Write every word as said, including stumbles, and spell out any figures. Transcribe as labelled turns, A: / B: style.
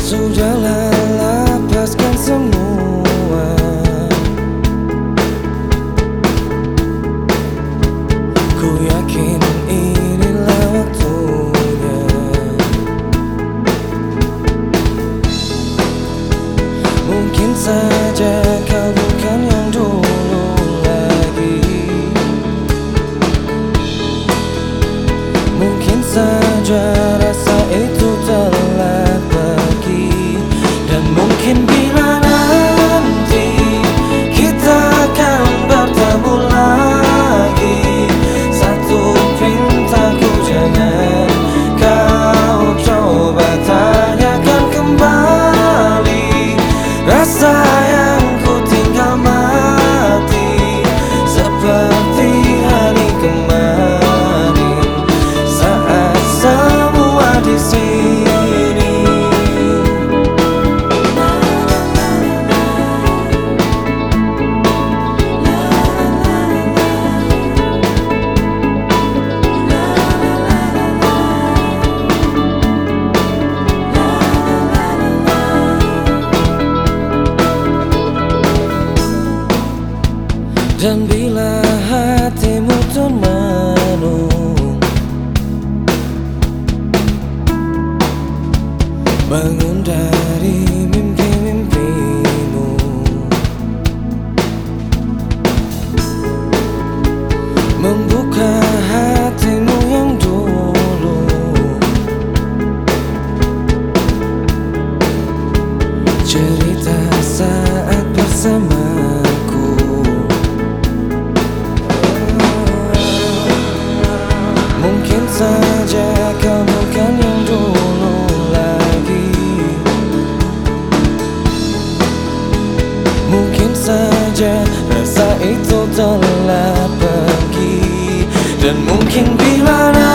A: Sudahlah, lepaskan semua. Ku yakin inilah waktunya. Mungkin saja kau bukan yang dulu lagi. Mungkin saja rasa itu telah pergi. Dan mungkin bila nanti kita akan bertemu lagi, satu pintaku jangan kau coba tanyakan kembali. Rasa yang ku tinggal mati seperti hari kemarin saat semua di sini. Dan bila hatimu termenung, bangun dari mimpi-mimpimu. Membuka hatimu yang dulu. Cerita saat bersamaku. Mungkin saja kau bukan yang dulu lagi. Mungkin saja rasa itu telah pergi. Dan mungkin bila